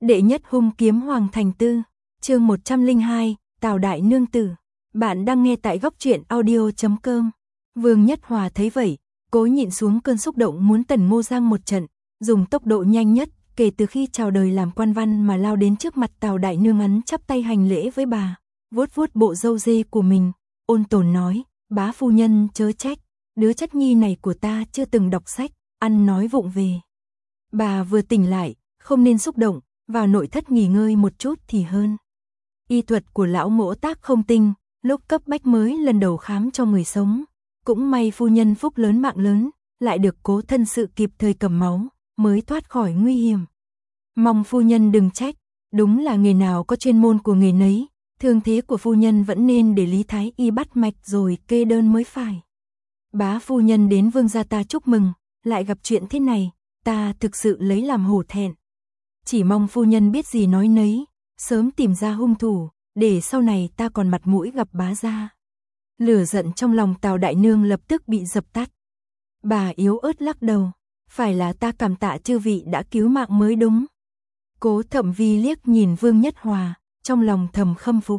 Đệ nhất hung kiếm Hoàng Thành Tư, chương 102, Tào Đại Nương Tử. Bạn đang nghe tại góc truyện audio.com. Vương Nhất Hòa thấy vậy, cố nhịn xuống cơn xúc động muốn tẩn Ngô Giang một trận, dùng tốc độ nhanh nhất kể từ khi chào đời làm quan văn mà lao đến trước mặt Tào Đại Nương, ấn chắp tay hành lễ với bà, vuốt vuốt bộ râu dê của mình, ôn tồn nói: "Bá phu nhân chớ trách, đứa chất nhi này của ta chưa từng đọc sách, ăn nói vụng về. Bà vừa tỉnh lại, không nên xúc động, vào nội thất nghỉ ngơi một chút thì hơn. Y thuật của lão Mỗ Tác không tinh, lúc cấp bách mới lần đầu khám cho người sống, cũng may phu nhân phúc lớn mạng lớn, lại được Cố thân sự kịp thời cầm máu, mới thoát khỏi nguy hiểm. Mong phu nhân đừng trách, đúng là nghề nào có chuyên môn của nghề nấy, thương thế của phu nhân vẫn nên để Lý Thái Y bắt mạch rồi kê đơn mới phải. Bá phu nhân đến Vương gia ta chúc mừng, lại gặp chuyện thế này, ta thực sự lấy làm hổ thẹn. Chỉ mong phu nhân biết gì nói nấy, sớm tìm ra hung thủ, để sau này ta còn mặt mũi gặp bá gia." Lửa giận trong lòng Tào Đại Nương lập tức bị dập tắt. Bà yếu ớt lắc đầu: "Phải là ta cảm tạ chư vị đã cứu mạng mới đúng." Cố Thẩm Vi liếc nhìn Vương Nhất Hòa, trong lòng thầm khâm phục.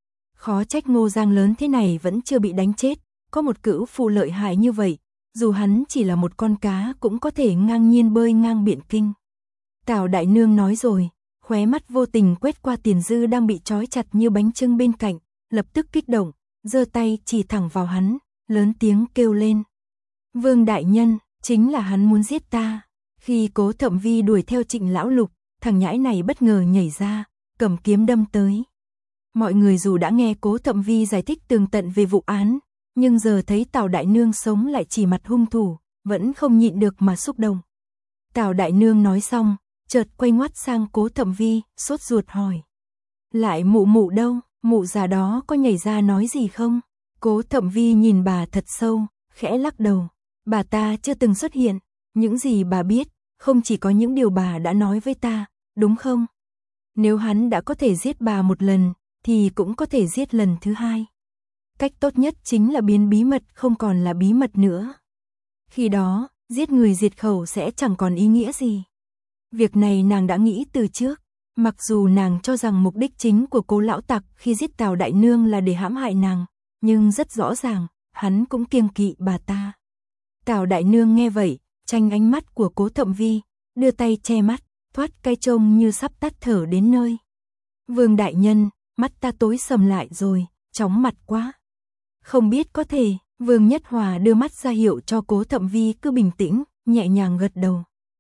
Khó trách Ngô Giang lớn thế này vẫn chưa bị đánh chết, có một cữu phụ lợi hại như vậy, dù hắn chỉ là một con cá cũng có thể ngang nhiên bơi ngang biển kinh. Tào Đại Nương nói rồi, khóe mắt vô tình quét qua Tiền Dư đang bị trói chặt như bánh chưng bên cạnh, lập tức kích động, giơ tay chỉ thẳng vào hắn, lớn tiếng kêu lên: "Vương đại nhân, chính là hắn muốn giết ta." Khi Cố Thẩm Vi đuổi theo Trịnh lão lục, thằng nhãi này bất ngờ nhảy ra, cầm kiếm đâm tới. Mọi người dù đã nghe Cố Thẩm Vi giải thích tường tận về vụ án, nhưng giờ thấy Tào Đại Nương sống lại chỉ mặt hung thủ, vẫn không nhịn được mà xúc động. Tào Đại Nương nói xong, chợt quay ngoắt sang Cố Thẩm Vi, sốt ruột hỏi: "Lại mụ mụ đâu, mụ già đó có nhảy ra nói gì không?" Cố Thẩm Vi nhìn bà thật sâu, khẽ lắc đầu: "Bà ta chưa từng xuất hiện, những gì bà biết, không chỉ có những điều bà đã nói với ta, đúng không? Nếu hắn đã có thể giết bà một lần, thì cũng có thể giết lần thứ hai. Cách tốt nhất chính là biến bí mật không còn là bí mật nữa. Khi đó, giết người diệt khẩu sẽ chẳng còn ý nghĩa gì." Việc này nàng đã nghĩ từ trước, mặc dù nàng cho rằng mục đích chính của Cố lão tặc khi giết Tào Đại Nương là để hãm hại nàng, nhưng rất rõ ràng, hắn cũng kiêng kỵ bà ta. Tào Đại Nương nghe vậy, tranh ánh mắt của Cố Thẩm Vi, đưa tay che mắt, thoát cái trông như sắp tắt thở đến nơi. "Vương đại nhân, mắt ta tối sầm lại rồi, chóng mặt quá." "Không biết có thể." Vương Nhất Hòa đưa mắt ra hiệu cho Cố Thẩm Vi cứ bình tĩnh, nhẹ nhàng gật đầu.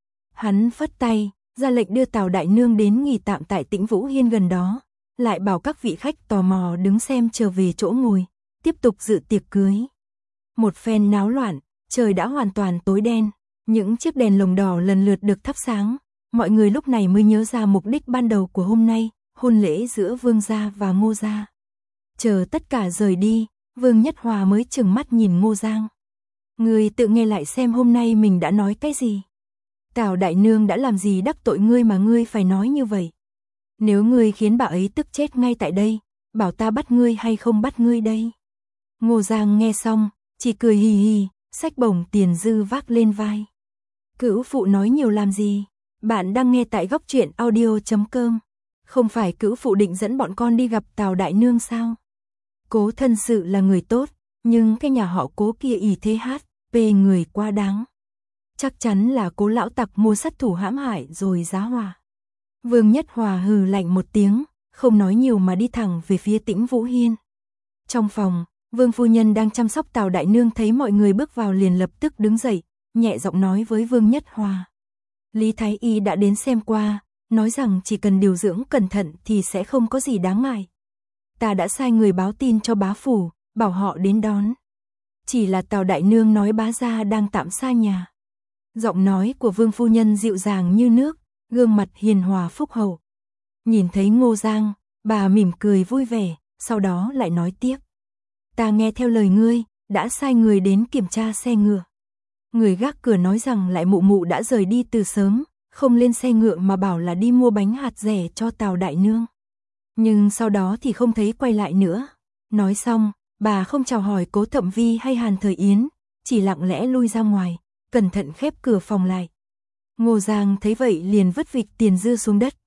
Hắn phất tay, ra lệnh đưa Tào Đại Nương đến nghỉ tạm tại Tĩnh Vũ Hiên gần đó, lại bảo các vị khách tò mò đứng xem trở về chỗ ngồi, tiếp tục dự tiệc cưới. Một phen náo loạn, trời đã hoàn toàn tối đen, những chiếc đèn lồng đỏ lần lượt được thắp sáng, mọi người lúc này mới nhớ ra mục đích ban đầu của hôm nay, hôn lễ giữa Vương gia và Ngô gia. Chờ tất cả rời đi, Vương Nhất Hòa mới trừng mắt nhìn Ngô Giang: "Ngươi tự nghe lại xem hôm nay mình đã nói cái gì. Tào Đại Nương đã làm gì đắc tội ngươi mà ngươi phải nói như vậy? Nếu ngươi khiến bà ấy tức chết ngay tại đây, bảo ta bắt ngươi hay không bắt ngươi đây?" Ngô Giang nghe xong, chỉ cười hì hì, xách bổng Tiền Dư vác lên vai. "Cữu phụ nói nhiều làm gì? Bạn đang nghe tại góc truyện audio.com. Không phải cữu phụ định dẫn bọn con đi gặp Tào Đại Nương sao? Cố thân sự là người tốt, nhưng cái nhà họ Cố kia ỷ thế pê người quá đáng. Chắc chắn là Cố lão tặc mua sát thủ hãm hại rồi giá hòa." Vương Nhất Hòa hừ lạnh một tiếng, không nói nhiều mà đi thẳng về phía Tĩnh Vũ Hiên. Trong phòng, Vương phu nhân đang chăm sóc Tào Đại Nương thấy mọi người bước vào liền lập tức đứng dậy, nhẹ giọng nói với Vương Nhất Hòa: "Lý Thái Y đã đến xem qua, nói rằng chỉ cần điều dưỡng cẩn thận thì sẽ không có gì đáng ngại. Ta đã sai người báo tin cho bá phủ, bảo họ đến đón. Chỉ là Tào Đại Nương nói bá gia đang tạm xa nhà." Giọng nói của Vương phu nhân dịu dàng như nước, gương mặt hiền hòa phúc hậu. Nhìn thấy Ngô Giang, bà mỉm cười vui vẻ, sau đó lại nói tiếp: "Ta nghe theo lời ngươi, đã sai người đến kiểm tra xe ngựa. Người gác cửa nói rằng lại mụ mụ đã rời đi từ sớm, không lên xe ngựa mà bảo là đi mua bánh hạt rẻ cho Tào Đại Nương. Nhưng sau đó thì không thấy quay lại nữa." Nói xong, bà không chào hỏi Cố Thẩm Vi hay Hàn Thời Yến, chỉ lặng lẽ lui ra ngoài, cẩn thận khép cửa phòng lại. Ngô Giang thấy vậy liền vứt vịch Tiền Dư xuống đất,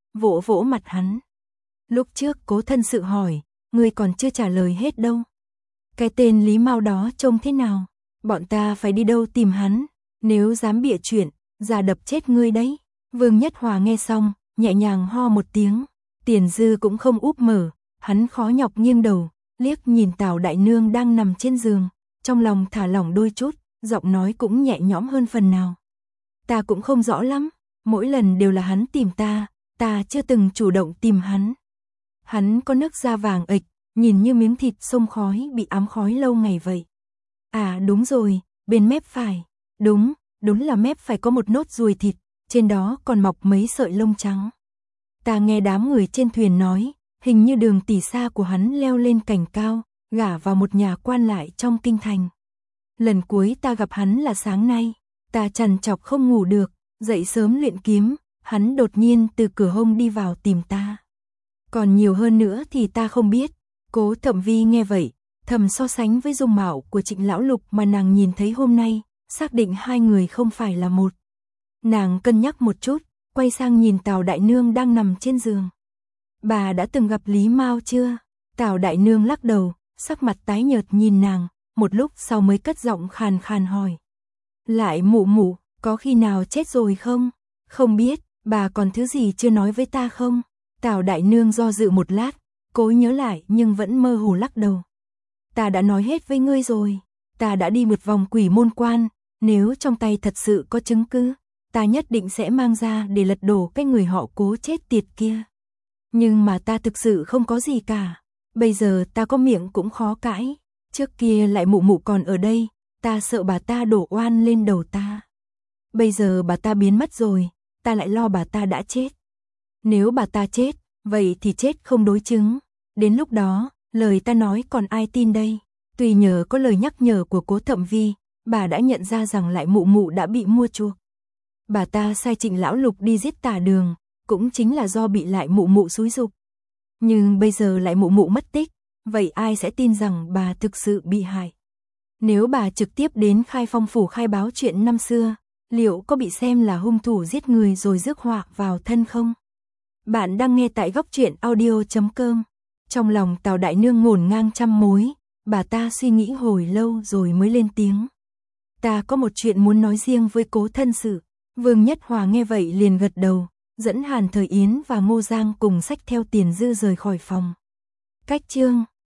vỗ vỗ mặt hắn. Lúc trước Cố thân sự hỏi, ngươi còn chưa trả lời hết đâu. Cái tên Lý Mao đó trông thế nào? Bọn ta phải đi đâu tìm hắn? Nếu dám bịa chuyện, ra đập chết ngươi đấy. Vương Nhất Hòa nghe xong, nhẹ nhàng ho một tiếng. Tiền Dư cũng không úp mở, hắn khó nhọc nghiêng đầu, liếc nhìn Tào Đại Nương đang nằm trên giường, trong lòng thả lỏng đôi chút, giọng nói cũng nhẹ nhõm hơn phần nào. Ta cũng không rõ lắm, mỗi lần đều là hắn tìm ta chưa từng chủ động tìm hắn. Hắn có nước da vàng ệch, nhìn như miếng thịt xông khói bị ám khói lâu ngày vậy. À đúng rồi, bên mép phải. Đúng là mép phải có một nốt ruồi thịt, trên đó còn mọc mấy sợi lông trắng. Ta nghe đám người trên thuyền nói, hình như Đường tỷ xa của hắn leo lên cành cao, gả vào một nhà quan lại trong kinh thành. Lần cuối ta gặp hắn là sáng nay, ta trằn trọc không ngủ được, dậy sớm luyện kiếm, hắn đột nhiên từ cửa hông đi vào tìm ta. Còn nhiều hơn nữa thì ta không biết. Cố Thẩm Vi nghe vậy, thầm so sánh với dung mạo của Trịnh lão lục mà nàng nhìn thấy hôm nay, xác định hai người không phải là một. Nàng cân nhắc một chút, quay sang nhìn Tào Đại Nương đang nằm trên giường. Bà đã từng gặp Lý Mao chưa? Tào Đại Nương lắc đầu, sắc mặt tái nhợt nhìn nàng, một lúc sau mới cất giọng khàn khàn hỏi. Lại mụ, có khi nào chết rồi không? Không biết, bà còn thứ gì chưa nói với ta không? Tào Đại Nương do dự một lát, cố nhớ lại nhưng vẫn mơ hồ lắc đầu. Ta đã nói hết với ngươi rồi, ta đã đi một vòng Quỷ Môn Quan, nếu trong tay thật sự có chứng cứ, ta nhất định sẽ mang ra để lật đổ cái người họ Cố chết tiệt kia. Nhưng mà ta thực sự không có gì cả, bây giờ ta có miệng cũng khó cãi, trước kia lại mụ còn ở đây, ta sợ bà ta đổ oan lên đầu ta. Bây giờ bà ta biến mất rồi, ta lại lo bà ta đã chết. Nếu bà ta chết, vậy thì chết không đối chứng. Đến lúc đó, lời ta nói còn ai tin đây? Tuy nhờ có lời nhắc nhở của Cố Thẩm Vi, bà đã nhận ra rằng lại mụ đã bị mua chuộc. Bà ta sai Trịnh lão lục đi giết Tả Đường, cũng chính là do bị lại mụ xúi giục. Nhưng bây giờ lại mụ mất tích, vậy ai sẽ tin rằng bà thực sự bị hại? Nếu bà trực tiếp đến Khai Phong phủ khai báo chuyện năm xưa, liệu có bị xem là hung thủ giết người rồi rước họa vào thân không? Bạn đang nghe tại Góc Truyện Audio.com. Trong lòng Tào Đại Nương ngổn ngang trăm mối, bà ta suy nghĩ hồi lâu rồi mới lên tiếng. Ta có một chuyện muốn nói riêng với Cố thân sự. Vương Nhất Hòa nghe vậy liền gật đầu, dẫn Hàn Thời Yến và Ngô Giang cùng xách theo Tiền Dư rời khỏi phòng. Cách chương